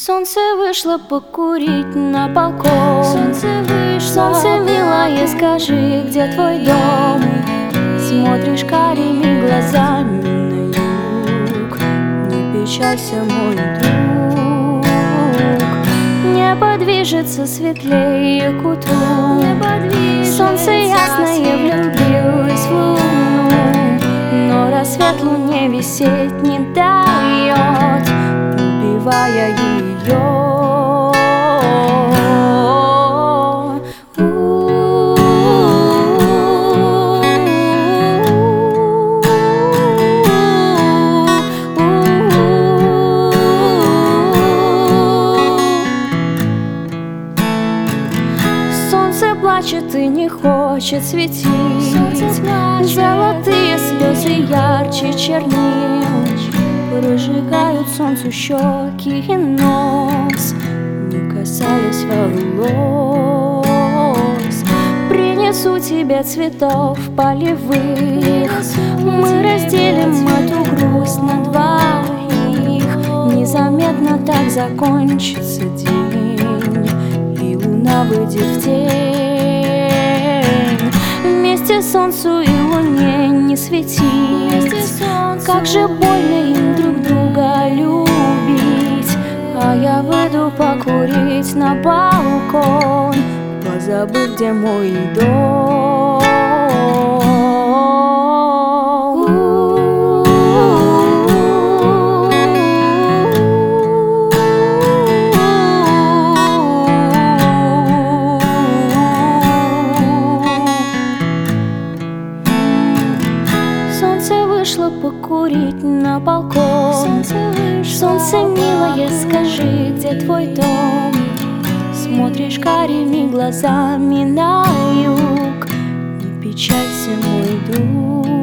Солнце вышло покурить на балкон. Солнце вышло. Солнце милое, скажи, где твой дом? Смотришь карими глазами на юг. Не печалься, мой друг. Небо движется светлее к утру. Солнце ясное влюбилось в луну, но рассвет луне висеть не дает, убивая ее. Солнце плачет и не хочет светить. Золотые слезы ярче чернил прожигают солнцу щеки и нос, не касаясь волос. Принесу тебе цветов полевых, мы разделим эту грусть на двоих. Незаметно так закончится день, и луна выйдет в тень. Вместе солнцу и луне не светить. Как же больно им друг друга любить. А я выйду покурить на балкон, позабыв, где мой дом. Солнце вышло покурить на балкон. Солнце милое, скажи, где твой дом? Смотришь карими глазами на юг. Не печалься, мой друг.